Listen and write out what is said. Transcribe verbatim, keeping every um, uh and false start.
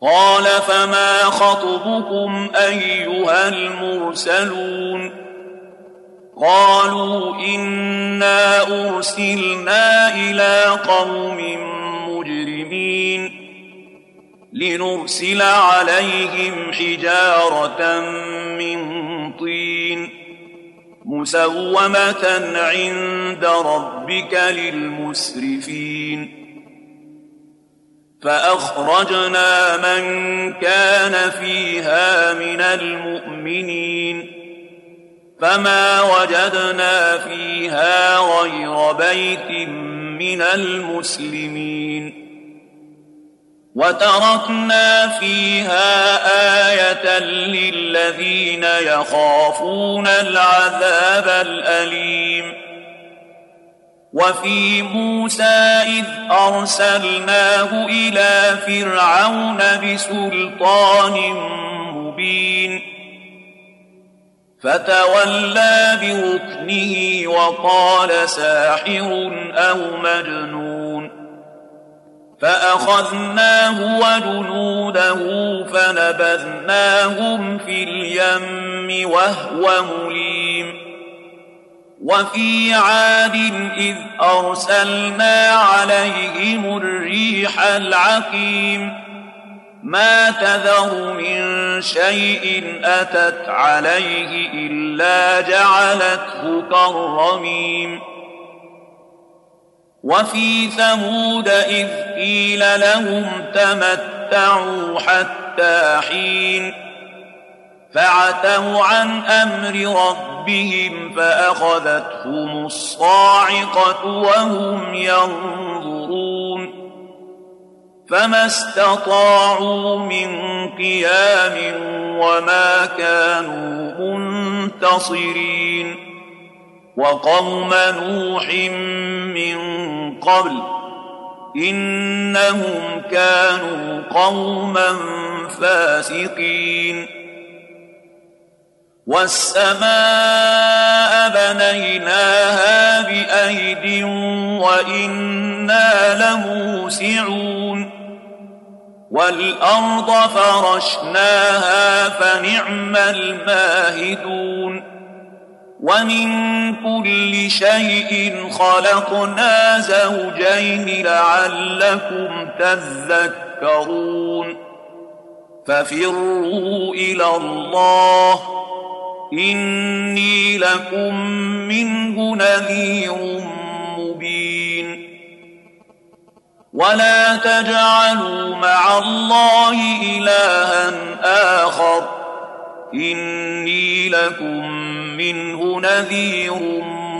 قال فما خطبكم أيها المرسلون قالوا إنا أرسلنا إلى قوم مجرمين لنرسل عليهم حجارة من طين مسومة عند ربك للمسرفين فأخرجنا من كان فيها من المؤمنين فما وجدنا فيها غير بيت من المسلمين وتركنا فيها آية للذين يخافون العذاب الأليم وفي موسى إذ أرسلناه إلى فرعون بسلطان مبين فتولى بركنه وقال ساحر أو مجنون فأخذناه وجنوده فنبذناهم في اليم وهو مليم وفي عاد إذ أرسلنا عليهم الريح العقيم ما تذر من شيء أتت عليه إلا جعلته كالرميم وفي ثمود إذ قيل لهم تمتعوا حتى حين فعتوا عن أمر ربهم فأخذتهم الصاعقة وهم ينظرون فما استطاعوا من قيام وما كانوا منتصرين وقوم نوح من قبل إنهم كانوا قوما فاسقين والسماء بنيناها بأيد وإنا لموسعون والأرض فرشناها فنعم الماهدون ومن كل شيء خلقنا زوجين لعلكم تذكرون ففروا إلى الله إني لكم منه نذير مبين ولا تجعلوا مع الله إلها آخر إني لكم منه نذير